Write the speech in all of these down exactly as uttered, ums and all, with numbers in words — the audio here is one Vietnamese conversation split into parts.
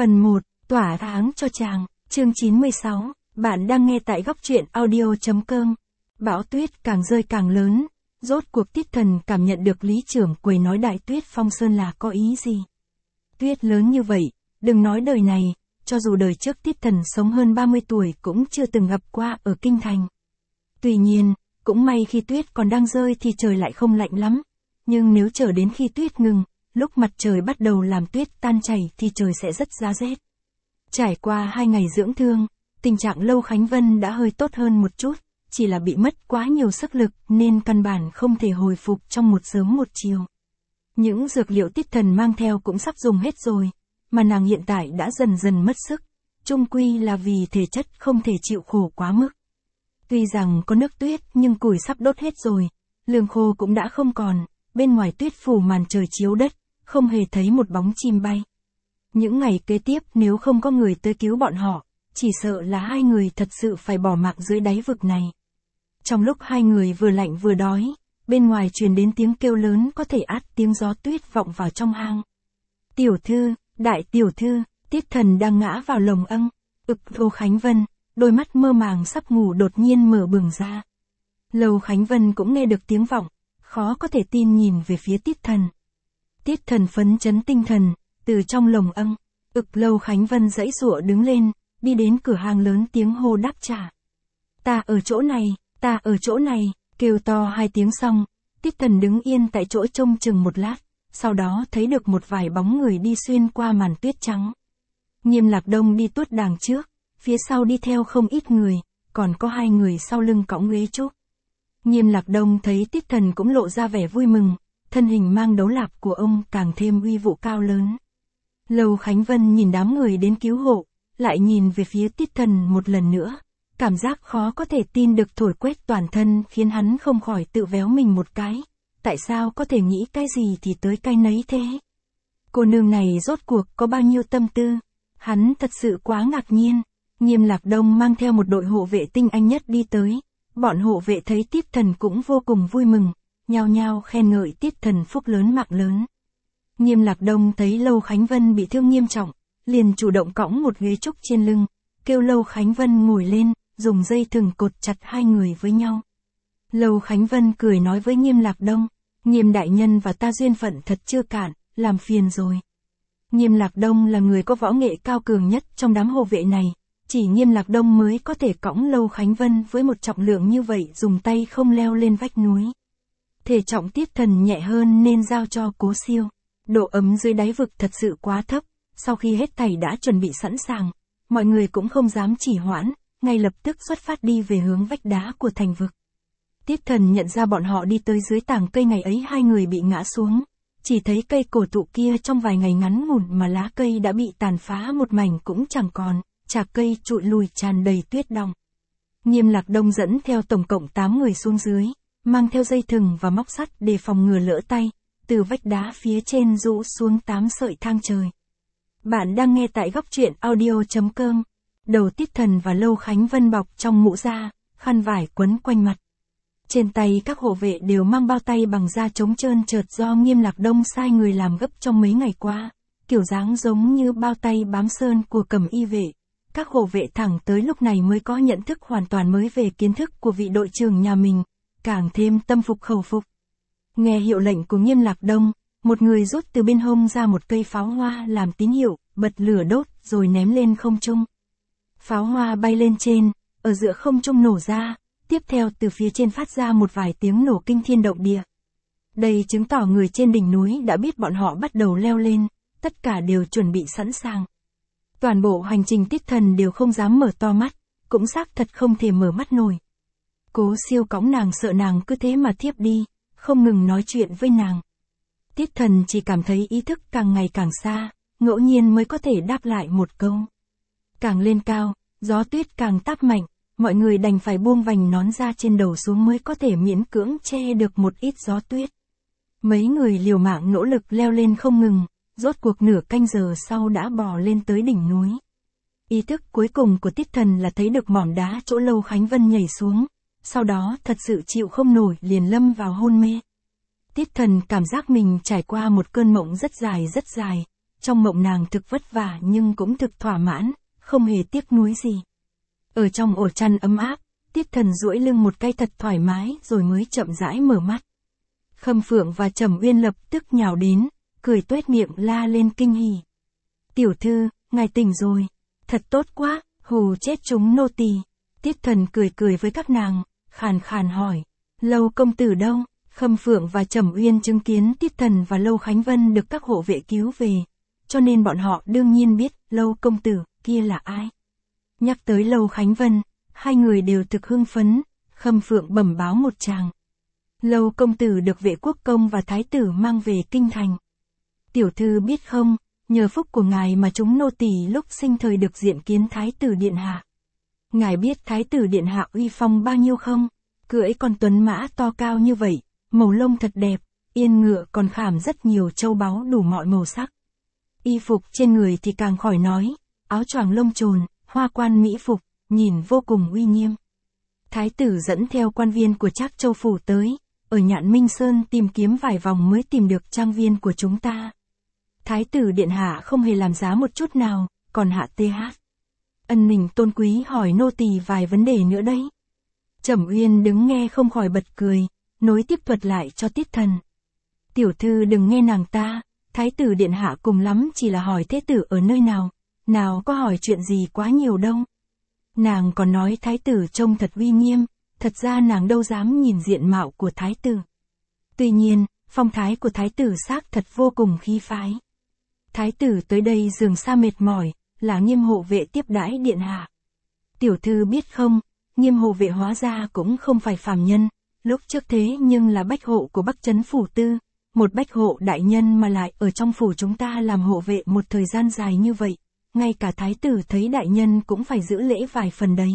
Phần một, tỏa tháng cho chàng, chương chín mươi sáu, bạn đang nghe tại góc truyện audio.com. Bão tuyết càng rơi càng lớn, rốt cuộc Tiết Thần cảm nhận được lý trưởng quầy nói đại tuyết phong sơn là có ý gì. Tuyết lớn như vậy, đừng nói đời này, cho dù đời trước Tiết Thần sống hơn ba mươi tuổi cũng chưa từng gặp qua ở kinh thành. Tuy nhiên, cũng may khi tuyết còn đang rơi thì trời lại không lạnh lắm, nhưng nếu chờ đến khi tuyết ngừng, lúc mặt trời bắt đầu làm tuyết tan chảy thì trời sẽ rất giá rét. Trải qua hai ngày dưỡng thương, tình trạng Lâu Khánh Vân đã hơi tốt hơn một chút, chỉ là bị mất quá nhiều sức lực nên căn bản không thể hồi phục trong một sớm một chiều. Những dược liệu Tiết Thần mang theo cũng sắp dùng hết rồi, mà nàng hiện tại đã dần dần mất sức, chung quy là vì thể chất không thể chịu khổ quá mức. Tuy rằng có nước tuyết nhưng củi sắp đốt hết rồi, lương khô cũng đã không còn, bên ngoài tuyết phủ màn trời chiếu đất, không hề thấy một bóng chim bay. Những ngày kế tiếp nếu không có người tới cứu bọn họ, chỉ sợ là hai người thật sự phải bỏ mạng dưới đáy vực này. Trong lúc hai người vừa lạnh vừa đói, bên ngoài truyền đến tiếng kêu lớn có thể át tiếng gió tuyết vọng vào trong hang. Tiểu thư, đại tiểu thư, Tiết Thần đang ngã vào lồng âng, ực Lâu Khánh Vân, đôi mắt mơ màng sắp ngủ đột nhiên mở bừng ra. Lâu Khánh Vân cũng nghe được tiếng vọng, khó có thể tin nhìn về phía Tiết Thần. Tiết Thần phấn chấn tinh thần, từ trong lồng âng, ực Lâu Khánh Vân giãy giụa đứng lên, đi đến cửa hàng lớn tiếng hô đáp trả. Ta ở chỗ này, ta ở chỗ này, kêu to hai tiếng xong, Tiết Thần đứng yên tại chỗ trông chừng một lát, sau đó thấy được một vài bóng người đi xuyên qua màn tuyết trắng. Nghiêm Lạc Đông đi tuốt đàng trước, phía sau đi theo không ít người, còn có hai người sau lưng cõng ghế trúc. Nghiêm Lạc Đông thấy Tiết Thần cũng lộ ra vẻ vui mừng, thân hình mang đấu lạp của ông càng thêm uy vũ cao lớn. Lâu Khánh Vân nhìn đám người đến cứu hộ, lại nhìn về phía Tiết Thần một lần nữa, cảm giác khó có thể tin được thổi quét toàn thân khiến hắn không khỏi tự véo mình một cái. Tại sao có thể nghĩ cái gì thì tới cái nấy thế? Cô nương này rốt cuộc có bao nhiêu tâm tư? Hắn thật sự quá ngạc nhiên. Nghiêm Lạc Đông mang theo một đội hộ vệ tinh anh nhất đi tới. Bọn hộ vệ thấy Tiết Thần cũng vô cùng vui mừng, nhao nhao khen ngợi Tiết Thần phúc lớn mạng lớn. Nghiêm Lạc Đông thấy Lâu Khánh Vân bị thương nghiêm trọng, liền chủ động cõng một ghế trúc trên lưng, kêu Lâu Khánh Vân ngồi lên, dùng dây thừng cột chặt hai người với nhau. Lâu Khánh Vân cười nói với Nghiêm Lạc Đông, Nghiêm đại nhân và ta duyên phận thật chưa cạn, làm phiền rồi. Nghiêm Lạc Đông là người có võ nghệ cao cường nhất trong đám hộ vệ này, chỉ Nghiêm Lạc Đông mới có thể cõng Lâu Khánh Vân với một trọng lượng như vậy dùng tay không leo lên vách núi. Thể trọng Tiết Thần nhẹ hơn nên giao cho Cố Siêu. Độ ấm dưới đáy vực thật sự quá thấp, sau khi hết thảy đã chuẩn bị sẵn sàng, mọi người cũng không dám trì hoãn, ngay lập tức xuất phát đi về hướng vách đá của thành vực. Tiết Thần nhận ra bọn họ đi tới dưới tảng cây ngày ấy hai người bị ngã xuống, chỉ thấy cây cổ thụ kia trong vài ngày ngắn ngủn mà lá cây đã bị tàn phá một mảnh cũng chẳng còn, chạc cây trụi lùi tràn đầy tuyết đọng. Nghiêm Lạc Đông dẫn theo tổng cộng tám người xuống dưới, mang theo dây thừng và móc sắt để phòng ngừa lỡ tay, từ vách đá phía trên rũ xuống tám sợi thang trời. Bạn đang nghe tại góc truyện audio.com. Đầu Tiết Thần và Lâu Khánh Vân bọc trong mũ da, khăn vải quấn quanh mặt. Trên tay các hộ vệ đều mang bao tay bằng da trống trơn trượt do Nghiêm Lạc Đông sai người làm gấp trong mấy ngày qua, kiểu dáng giống như bao tay bám sơn của Cẩm Y vệ. Các hộ vệ thẳng tới lúc này mới có nhận thức hoàn toàn mới về kiến thức của vị đội trưởng nhà mình, càng thêm tâm phục khẩu phục. Nghe hiệu lệnh của Nghiêm Lạc Đông, một người rút từ bên hông ra một cây pháo hoa làm tín hiệu, bật lửa đốt rồi ném lên không trung. Pháo hoa bay lên trên, ở giữa không trung nổ ra, tiếp theo từ phía trên phát ra một vài tiếng nổ kinh thiên động địa. Đây chứng tỏ người trên đỉnh núi đã biết bọn họ bắt đầu leo lên, tất cả đều chuẩn bị sẵn sàng. Toàn bộ hành trình Tiết Thần đều không dám mở to mắt, cũng xác thật không thể mở mắt nổi. Cố Siêu cõng nàng sợ nàng cứ thế mà thiếp đi, không ngừng nói chuyện với nàng. Tiết Thần chỉ cảm thấy ý thức càng ngày càng xa, ngẫu nhiên mới có thể đáp lại một câu. Càng lên cao, gió tuyết càng táp mạnh, mọi người đành phải buông vành nón ra trên đầu xuống mới có thể miễn cưỡng che được một ít gió tuyết. Mấy người liều mạng nỗ lực leo lên không ngừng, rốt cuộc nửa canh giờ sau đã bò lên tới đỉnh núi. Ý thức cuối cùng của Tiết Thần là thấy được mỏm đá chỗ Lâu Khánh Vân nhảy xuống, sau đó thật sự chịu không nổi liền lâm vào hôn mê. Tiết Thần cảm giác mình trải qua một cơn mộng rất dài rất dài, trong mộng nàng thực vất vả nhưng cũng thực thỏa mãn, không hề tiếc nuối gì. Ở trong ổ chăn ấm áp, Tiết Thần duỗi lưng một cái thật thoải mái rồi mới chậm rãi mở mắt. Khâm Phượng và Trầm Uyên lập tức nhào đến, cười tuét miệng la lên kinh hỉ. Tiểu thư, ngài tỉnh rồi. Thật tốt quá, hù chết chúng nô tỳ. Tiết Thần cười cười với các nàng, khàn khàn hỏi. Lâu công tử đâu? Khâm Phượng và Trầm Uyên chứng kiến Tiết Thần và Lâu Khánh Vân được các hộ vệ cứu về, cho nên bọn họ đương nhiên biết Lâu công tử kia là ai. Nhắc tới Lâu Khánh Vân, hai người đều thực hưng phấn. Khâm Phượng bẩm báo một tràng. Lâu công tử được Vệ Quốc công và thái tử mang về kinh thành. Tiểu thư biết không, nhờ phúc của ngài mà chúng nô tỳ lúc sinh thời được diện kiến thái tử điện hạ. Ngài biết thái tử điện hạ uy phong bao nhiêu không? Cưỡi con tuấn mã to cao như vậy, màu lông thật đẹp, yên ngựa còn khảm rất nhiều châu báu đủ mọi màu sắc. Y phục trên người thì càng khỏi nói, áo choàng lông trồn, hoa quan mỹ phục, nhìn vô cùng uy nghiêm. Thái tử dẫn theo quan viên của Trác Châu phủ tới, ở Nhạn Minh Sơn tìm kiếm vài vòng mới tìm được trang viên của chúng ta. Thái tử điện hạ không hề làm giá một chút nào, còn hạ th. Ân mình tôn quý hỏi nô tỳ vài vấn đề nữa đấy. Trầm Uyên đứng nghe không khỏi bật cười, nối tiếp thuật lại cho Tiết Thần. Tiểu thư đừng nghe nàng ta, thái tử điện hạ cùng lắm chỉ là hỏi thế tử ở nơi nào, nào có hỏi chuyện gì quá nhiều đâu. Nàng còn nói thái tử trông thật uy nghiêm, thật ra nàng đâu dám nhìn diện mạo của thái tử. Tuy nhiên, phong thái của thái tử xác thật vô cùng khí phái. Thái tử tới đây dường xa mệt mỏi, là Nghiêm hộ vệ tiếp đãi điện hạ. Tiểu thư biết không, Nghiêm hộ vệ hóa ra cũng không phải phàm nhân, lúc trước thế nhưng là bách hộ của Bắc Trấn phủ tư, một bách hộ đại nhân mà lại ở trong phủ chúng ta làm hộ vệ một thời gian dài như vậy, ngay cả thái tử thấy đại nhân cũng phải giữ lễ vài phần đấy.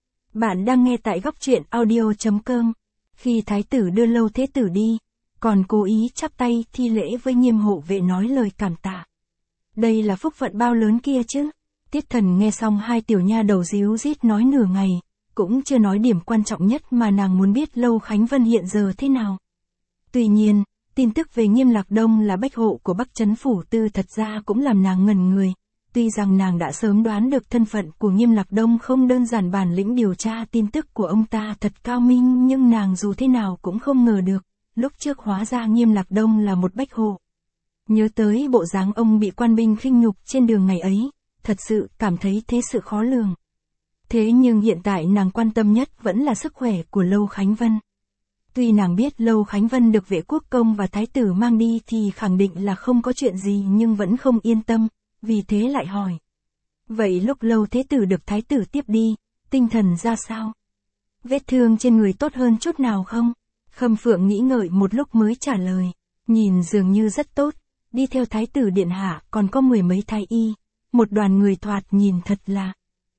Bạn đang nghe tại góc truyện audio chấm com. Khi thái tử đưa Lâu thế tử đi, còn cố ý chắp tay thi lễ với Nghiêm hộ vệ nói lời cảm tạ. Đây là phúc phận bao lớn kia chứ. Tiết Thần nghe xong hai tiểu nha đầu díu dít nói nửa ngày, cũng chưa nói điểm quan trọng nhất mà nàng muốn biết Lâu Khánh Vân hiện giờ thế nào. Tuy nhiên, tin tức về Nghiêm Lạc Đông là bách hộ của Bắc Trấn phủ tư thật ra cũng làm nàng ngẩn người. Tuy rằng nàng đã sớm đoán được thân phận của Nghiêm Lạc Đông không đơn giản, bản lĩnh điều tra tin tức của ông ta thật cao minh, nhưng nàng dù thế nào cũng không ngờ được, lúc trước hóa ra Nghiêm Lạc Đông là một bách hộ. Nhớ tới bộ dáng ông bị quan binh khinh nhục trên đường ngày ấy, thật sự cảm thấy thế sự khó lường. Thế nhưng hiện tại nàng quan tâm nhất vẫn là sức khỏe của Lâu Khánh Vân. Tuy nàng biết Lâu Khánh Vân được Vệ Quốc công và thái tử mang đi thì khẳng định là không có chuyện gì, nhưng vẫn không yên tâm, vì thế lại hỏi. Vậy lúc Lâu thế tử được thái tử tiếp đi, tinh thần ra sao? Vết thương trên người tốt hơn chút nào không? Khâm Phượng nghĩ ngợi một lúc mới trả lời. Nhìn dường như rất tốt, đi theo thái tử điện hạ còn có mười mấy thái y, một đoàn người thoạt nhìn thật là.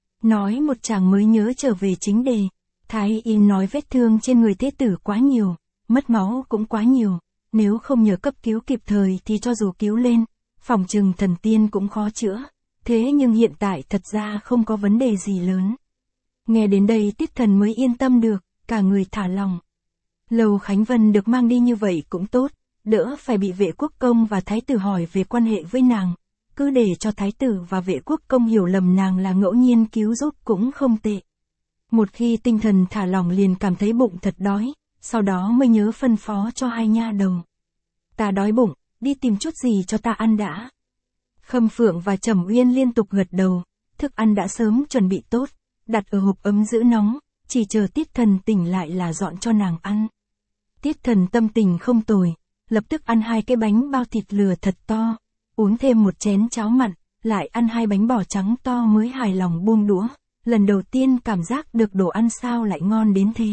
Nói một chàng mới nhớ trở về chính đề. Thái y nói vết thương trên người thế tử quá nhiều, mất máu cũng quá nhiều, nếu không nhờ cấp cứu kịp thời thì cho dù cứu lên, phỏng chừng thần tiên cũng khó chữa. Thế nhưng hiện tại thật ra không có vấn đề gì lớn. Nghe đến đây Tiết Thần mới yên tâm được, cả người thả lòng. Lâu Khánh Vân được mang đi như vậy cũng tốt, đỡ phải bị Vệ Quốc công và thái tử hỏi về quan hệ với nàng. Cứ để cho thái tử và Vệ Quốc công hiểu lầm nàng là ngẫu nhiên cứu giúp cũng không tệ. Một khi tinh thần thả lỏng liền cảm thấy bụng thật đói, sau đó mới nhớ phân phó cho hai nha đầu. Ta đói bụng, đi tìm chút gì cho ta ăn đã. Khâm Phượng và Trầm Uyên liên tục gật đầu, thức ăn đã sớm chuẩn bị tốt, đặt ở hộp ấm giữ nóng, chỉ chờ Tiết Thần tỉnh lại là dọn cho nàng ăn. Tiết Thần tâm tình không tồi, lập tức ăn hai cái bánh bao thịt lừa thật to, uống thêm một chén cháo mặn, lại ăn hai bánh bò trắng to mới hài lòng buông đũa. Lần đầu tiên cảm giác được đồ ăn sao lại ngon đến thế.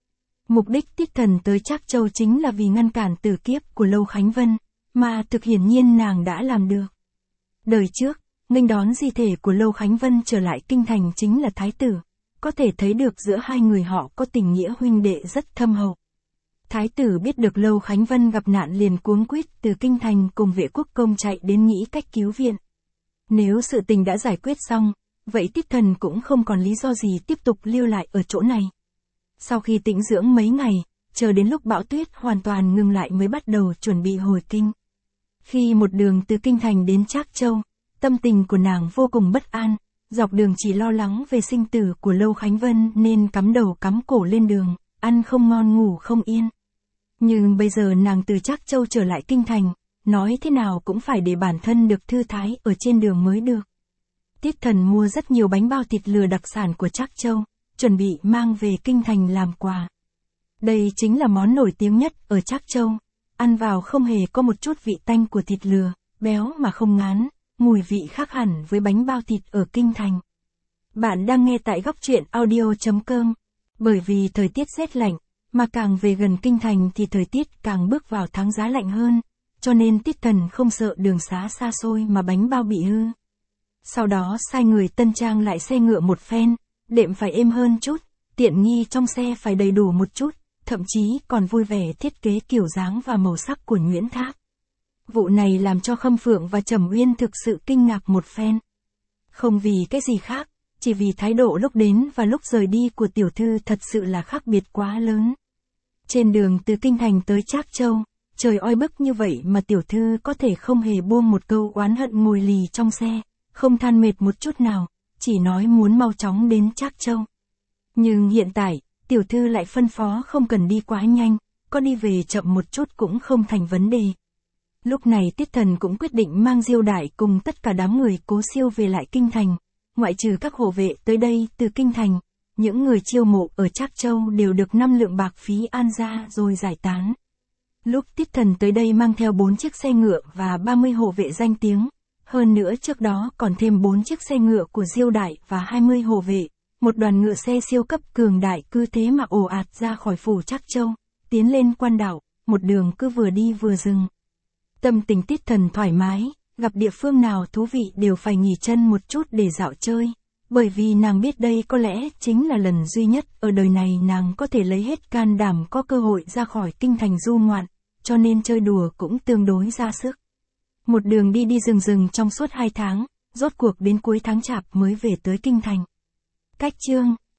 Mục đích Tiết Thần tới Trác Châu chính là vì ngăn cản tử kiếp của Lâu Khánh Vân, mà thực hiển nhiên nàng đã làm được. Đời trước, nghênh đón di thể của Lâu Khánh Vân trở lại kinh thành chính là thái tử, có thể thấy được giữa hai người họ có tình nghĩa huynh đệ rất thâm hậu. Thái tử biết được Lâu Khánh Vân gặp nạn liền cuống quýt từ kinh thành cùng Vệ Quốc công chạy đến nghĩ cách cứu viện. Nếu sự tình đã giải quyết xong, vậy Tiết Thần cũng không còn lý do gì tiếp tục lưu lại ở chỗ này. Sau khi tĩnh dưỡng mấy ngày, chờ đến lúc bão tuyết hoàn toàn ngừng lại mới bắt đầu chuẩn bị hồi kinh. Khi một đường từ Kinh Thành đến Trác Châu, tâm tình của nàng vô cùng bất an, dọc đường chỉ lo lắng về sinh tử của Lâu Khánh Vân nên cắm đầu cắm cổ lên đường, ăn không ngon ngủ không yên. Nhưng bây giờ nàng từ Trác Châu trở lại Kinh Thành, nói thế nào cũng phải để bản thân được thư thái ở trên đường mới được. Tiết Thần mua rất nhiều bánh bao thịt lừa đặc sản của Trác Châu, chuẩn bị mang về Kinh Thành làm quà. Đây chính là món nổi tiếng nhất ở Trác Châu, ăn vào không hề có một chút vị tanh của thịt lừa, béo mà không ngán, mùi vị khác hẳn với bánh bao thịt ở Kinh Thành. Bạn đang nghe tại góc truyện audio chấm com. Bởi vì thời tiết rét lạnh, mà càng về gần Kinh Thành thì thời tiết càng bước vào tháng giá lạnh hơn, cho nên Tiết Thần không sợ đường xá xa xôi mà bánh bao bị hư. Sau đó sai người tân trang lại xe ngựa một phen, đệm phải êm hơn chút, tiện nghi trong xe phải đầy đủ một chút, thậm chí còn vui vẻ thiết kế kiểu dáng và màu sắc của nhuyễn tháp. Vụ này làm cho Khâm Phượng và Trầm Uyên thực sự kinh ngạc một phen. Không vì cái gì khác, chỉ vì thái độ lúc đến và lúc rời đi của tiểu thư thật sự là khác biệt quá lớn. Trên đường từ Kinh Thành tới Trác Châu, trời oi bức như vậy mà tiểu thư có thể không hề buông một câu oán hận ngồi lì trong xe, không than mệt một chút nào, chỉ nói muốn mau chóng đến Trác Châu. Nhưng hiện tại, tiểu thư lại phân phó không cần đi quá nhanh, có đi về chậm một chút cũng không thành vấn đề. Lúc này Tiết Thần cũng quyết định mang Diêu Đại cùng tất cả đám người Cố Siêu về lại Kinh Thành, ngoại trừ các hộ vệ tới đây từ Kinh Thành, những người chiêu mộ ở Trác Châu đều được năm lượng bạc phí an ra rồi giải tán. Lúc Tiết Thần tới đây mang theo bốn chiếc xe ngựa và ba mươi hộ vệ danh tiếng, hơn nữa trước đó còn thêm bốn chiếc xe ngựa của Diêu Đại và hai mươi hộ vệ, một đoàn ngựa xe siêu cấp cường đại cứ thế mà ồ ạt ra khỏi phủ Trác Châu, tiến lên quan đảo, một đường cứ vừa đi vừa dừng. Tâm tình Tiết Thần thoải mái, gặp địa phương nào thú vị đều phải nghỉ chân một chút để dạo chơi, bởi vì nàng biết đây có lẽ chính là lần duy nhất ở đời này nàng có thể lấy hết can đảm có cơ hội ra khỏi Kinh Thành du ngoạn, cho nên chơi đùa cũng tương đối ra sức. Một đường đi đi rừng rừng trong suốt hai tháng, rốt cuộc đến cuối tháng Chạp mới về tới Kinh Thành. Cách chương